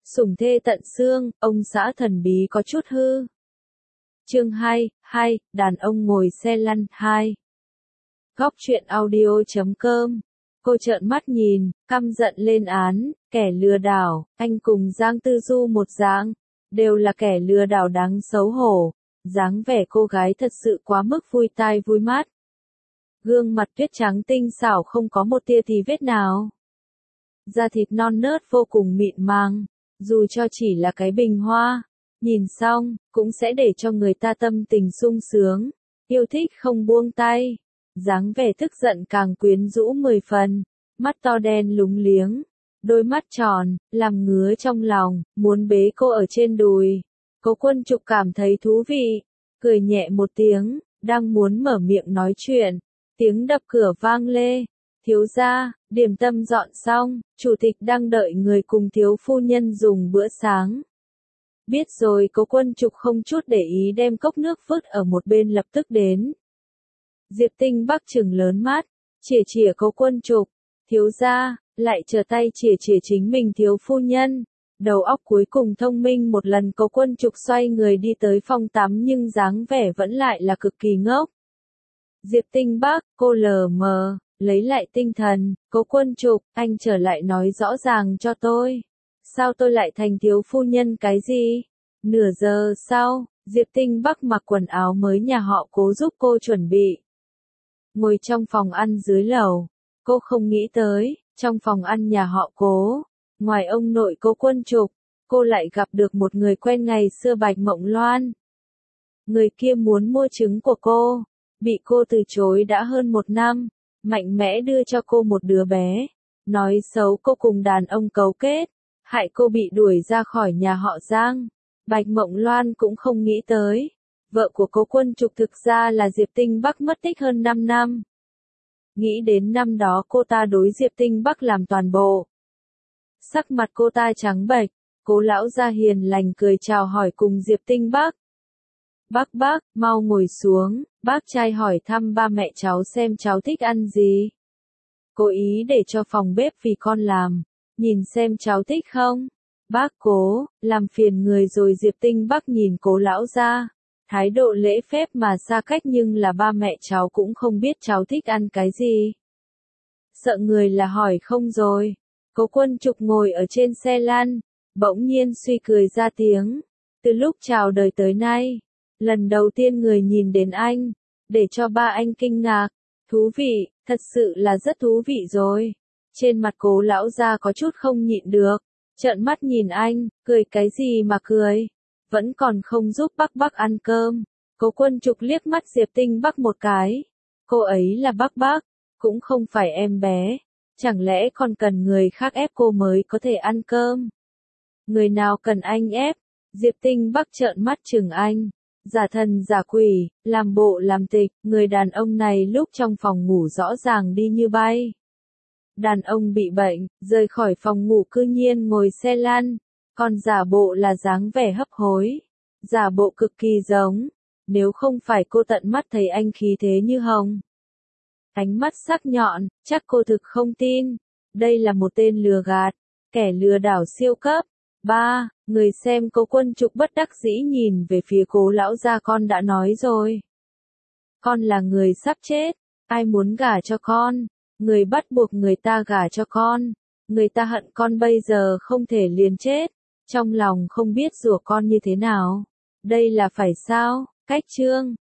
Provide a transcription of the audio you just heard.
Sủng thê tận xương, ông xã thần bí có chút hư. Chương 2, đàn ông ngồi xe lăn 2. Góc truyện audio.com. Cô trợn mắt nhìn, căm giận lên án, kẻ lừa đảo, anh cùng Giang Tư Du một dạng, đều là kẻ lừa đảo đáng xấu hổ. Dáng vẻ cô gái thật sự quá mức vui tai vui mắt. Gương mặt tuyết trắng tinh xảo không có một tia tì vết nào. Da thịt non nớt vô cùng mịn màng, dù cho chỉ là cái bình hoa, nhìn xong, cũng sẽ để cho người ta tâm tình sung sướng, yêu thích không buông tay. Dáng vẻ tức giận càng quyến rũ 10 phần, mắt to đen lúng liếng, đôi mắt tròn, làm ngứa trong lòng, muốn bế cô ở trên đùi. Cố Quân Trục cảm thấy thú vị, cười nhẹ một tiếng, đang muốn mở miệng nói chuyện, tiếng đập cửa vang lê. Thiếu gia, điểm tâm dọn xong, chủ tịch đang đợi người cùng thiếu phu nhân dùng bữa sáng. Biết rồi, Cố Quân Trục không chút để ý đem cốc nước vứt ở một bên lập tức đến. Diệp Tinh Bắc trừng lớn mắt, chìa Cố Quân Trục, thiếu gia, lại trở tay chìa chính mình thiếu phu nhân. Đầu óc cuối cùng thông minh một lần. Cố Quân Trục xoay người đi tới phòng tắm nhưng dáng vẻ vẫn lại là cực kỳ ngốc. Diệp Tinh Bắc, cô lờ mờ, lấy lại tinh thần, Cố Quân Trục, anh trở lại nói rõ ràng cho tôi. Sao tôi lại thành thiếu phu nhân cái gì? Nửa giờ sau, Diệp Tinh Bắc mặc quần áo mới nhà họ Cố giúp cô chuẩn bị. Ngồi trong phòng ăn dưới lầu, cô không nghĩ tới, trong phòng ăn nhà họ Cố, ngoài ông nội Cố Quân Trục, cô lại gặp được một người quen ngày xưa Bạch Mộng Loan. Người kia muốn mua trứng của cô, bị cô từ chối đã hơn 1 năm, mạnh mẽ đưa cho cô một đứa bé, nói xấu cô cùng đàn ông cấu kết, hại cô bị đuổi ra khỏi nhà họ Giang. Bạch Mộng Loan cũng không nghĩ tới, vợ của Cố Quân Trục thực ra là Diệp Tinh Bắc mất tích hơn 5 năm. Nghĩ đến năm đó cô ta đối Diệp Tinh Bắc làm toàn bộ. Sắc mặt cô ta trắng bệch, Cố lão gia hiền lành cười chào hỏi cùng Diệp Tinh Bắc. Bác, mau ngồi xuống, bác trai hỏi thăm ba mẹ cháu xem cháu thích ăn gì. Cố ý để cho phòng bếp vì con làm, nhìn xem cháu thích không. Bác Cố, làm phiền người rồi. Diệp Tinh Bắc nhìn Cố lão gia, thái độ lễ phép mà xa cách nhưng là ba mẹ cháu cũng không biết cháu thích ăn cái gì. Sợ người là hỏi không rồi. Cố Quân Trục ngồi ở trên xe lăn, bỗng nhiên suy cười ra tiếng. Từ lúc chào đời tới nay, lần đầu tiên người nhìn đến anh, để cho ba anh kinh ngạc. Thú vị, thật sự là rất thú vị rồi. Trên mặt Cố lão gia có chút không nhịn được, trợn mắt nhìn anh, cười cái gì mà cười, vẫn còn không giúp bác ăn cơm. Cố Quân Trục liếc mắt Diệp Tinh Bắc một cái, cô ấy là bác, cũng không phải em bé, chẳng lẽ còn cần người khác ép cô mới có thể ăn cơm? Người nào cần anh ép? Diệp Tinh Bắc trợn mắt chừng anh, giả thần giả quỷ, làm bộ làm tịch. Người đàn ông này lúc trong phòng ngủ rõ ràng đi như bay. Đàn ông bị bệnh, rời khỏi phòng ngủ cư nhiên ngồi xe lăn, còn giả bộ là dáng vẻ hấp hối, giả bộ cực kỳ giống. Nếu không phải cô tận mắt thấy anh khí thế như hồng, ánh mắt sắc nhọn, chắc cô thực không tin. Đây là một tên lừa gạt, kẻ lừa đảo siêu cấp. Người xem. Cố Quân Trục bất đắc dĩ nhìn về phía Cố lão gia. Con đã nói rồi, con là người sắp chết, ai muốn gả cho con, người bắt buộc người ta gả cho con, người ta hận con bây giờ không thể liền chết, trong lòng không biết rủa con như thế nào. Đây là phải sao? Cách chương